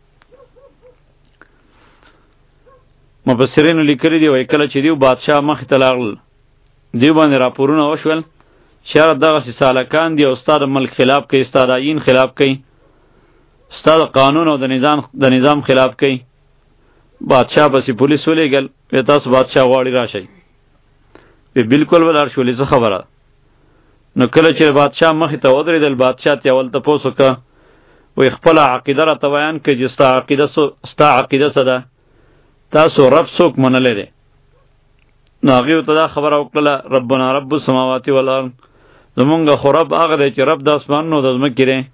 مفسرینو لیکلي دي وایي کله چې دیو بادشاه مخې ته لاغلل، دیو باندې راپورونه وشول چې یاره دغسې سالکان دي او ستا د ملک خلاف کوي، ستا د آیین خلاف کوي، ستا د قانون او د نظام د نظام خلاف کوي. بادشاه پسې پولیس ولیږل، وی تاسو بادشاه غواړي راشئ، وی بالکل ولاړ شولې څه خبره. نو کله چې بادشاه مخې ته ودرېدل، بادشاه ته اول تپوس وکړه، وی خپله عقیده راته بیان کړي چې ستا عقیده ستا عقیده څه ده، تاسو رب څوک منلی دی؟ نو هغې ورته دا خبره وکړله ربنا رب السماوات والارض، زمونږ خو رب هغه دی چې رب د اسمانونو د ځمکې دی.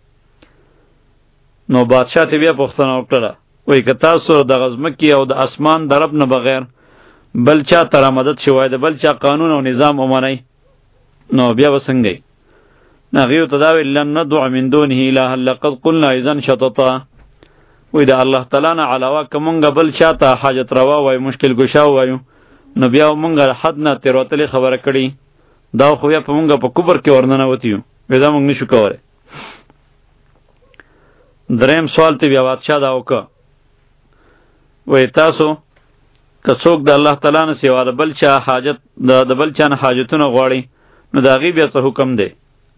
نو بادشاه ته بیا پوښتنه وکړله، وایي که تاسو د ځمکې او د اسمان د رب نه بغیر بل چا ته را مدد شوی د بل چا قانون او نظام ومنئ نو بیا به څنګه یې؟ نو هغې ورته دا ویل لن ندعو من دونه الها لقد قلنا اذا شططا، وایي د الله تعالی نه علاوه که مونږ بل چا ته حاجت روا وایو، مشکل ګشا وایو، نو بیا مونږ حد نه تېروتلې خبره کړې، دا خو بیا په مونږ په کفر کې ورننوتي یو، بیا دا مونږ نشو کولی. دریم سوال ته بیا بادشاه دا وکړه، وایي تاسو که څوک د الله تعالی نه سوا د بل چا حاجت د بل چا نه حاجتونه غواړي نو د هغې بیا څه حکم دی؟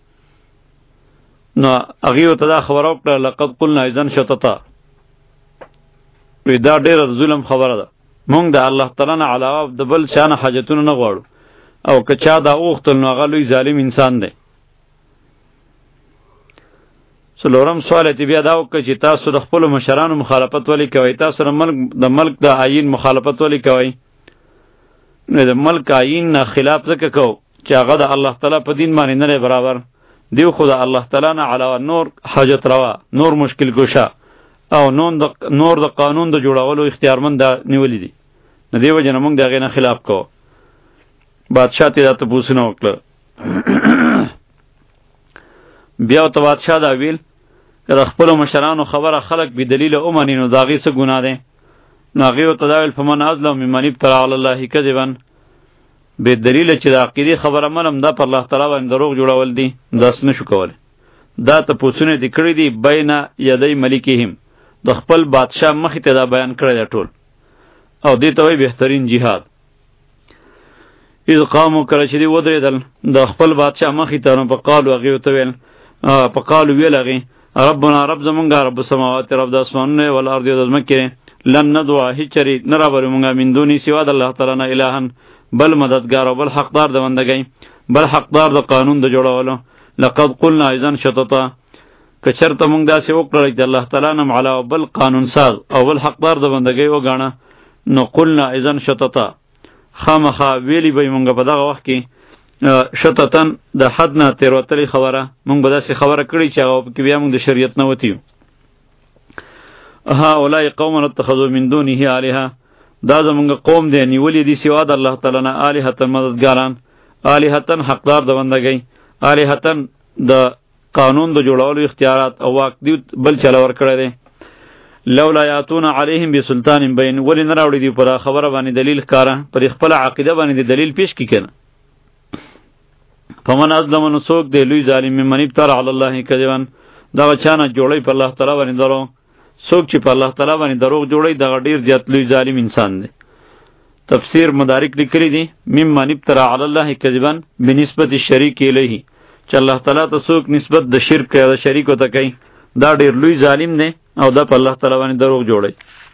نو هغې ورته دا خبره وکړه لقد قلنا اذا شططا، وی دا ډېره د ظلم خبره ده، مونږ د الله تعالی نه علاوه د بل چا نه حاجتونه نه غواړو، او که چا دا وغوښتل نو هغه لوی ظالم انسان دی. څلورم سوال یې بیا دا وکړه چې تاسو د خپلو مشرانو مخالفت ولې کوئ؟ تاسو د ملک د ملک د آیین مخالفت ولې کوئ؟ نو د ملک آیین نه خلاف ځکه کوو چې هغه د الله تعالی په دین باندې نه دی برابر، دیو خو د الله تعالی نه علاوه نور حاجت روا، نور مشکل ګشا او نور د قانون د جوړولو اختیارمند نیولي دي، نو دې وجې نه موږ د هغې نه خلاف کوو. بادشاه ته یې دا تپوسونه وکړه. بیا ورته بادشاه دا ویل که د خپلو مشرانو خبره خلک بې دلیله ومني نو د هغې څه ګناه دی؟ نو هغې ورته دا ویل فمن اظلم ممن افترى علی الله کذبا، بې دلیله چې د عقیدې خبره منم دا پر الله تعالی باندې دروغ جوړول دي، داسې نه شو کولی. دا تپوسونه دې کړي دي بین یدی ملکهم، د خپل بادشاه مخې ته دا بیان کړی دی ټول، او دې ته وایي بهترین جهاد. اذ قاموا کله چې دوی ودرېدل د خپل بادشاه مخې ته، نو په قالو هغې ورته ویل په قالو ویل هغې ربنا رب زمونږه رب السماوات رب د اسمانونو والارض د ځمکې، لن ندعا هیڅ چرې نه رابلو مونږه من دونې سوا د الله تعالی نه الهن بل مددګار او بل حقدار د بندګۍ، بل حقدار د قانون د جوړولو. لقد قلنا اذا شططا، که چېرته مونږ داسې وکړل چې د الله تعالی نه علاوه بل قانون ساز او بل حقدار د بندګۍ وګاڼه نو قلنا اذا شططا، خامخا ویلی به مونږ په دغه وخت کې شططن د حد نه تېروتلې خبره، مونږ به داسې خبره کړې چې هغه پکې بیا مونږ د شریعت نه وتي یو. هؤلاء قوم اتخذوا من دونه آلهة، دا زمونږ قوم دی نیولي دي سوا د الله تعالی نه آلهة مددګاران، آلهة حقدار د بندګۍ، آلهة د قانون د جوړولو اختیارات او واک دی بل چله ورکړی دی. لولا یاتون علیهم بسلطان بین، ولې نه راوړي دي پر خبره باندې دلیل ښکاره، پر خپله عقیده باندې دلیل پیش کړي که نه. فمن اظلم، نو څوک دی لوی ظالم ممن افترى علی الله کذبا، دغه چا نه جوړی په الله تعالی باندې دروغ، څوک چې په الله تعالی باندې دروغ جوړی دغه ډېر زیات لوی ظالم انسان دی. تفسیر مدارک لیکلی دی ممن ابترا علی الله کذبا بنسبت الشریک الیه چې الله تعالی ته څوک نسبت د شرک یا د شریکو ته کوي دا ډیر لوی ظالم دی او دا په الله تعالی باندې دروغ جوړي.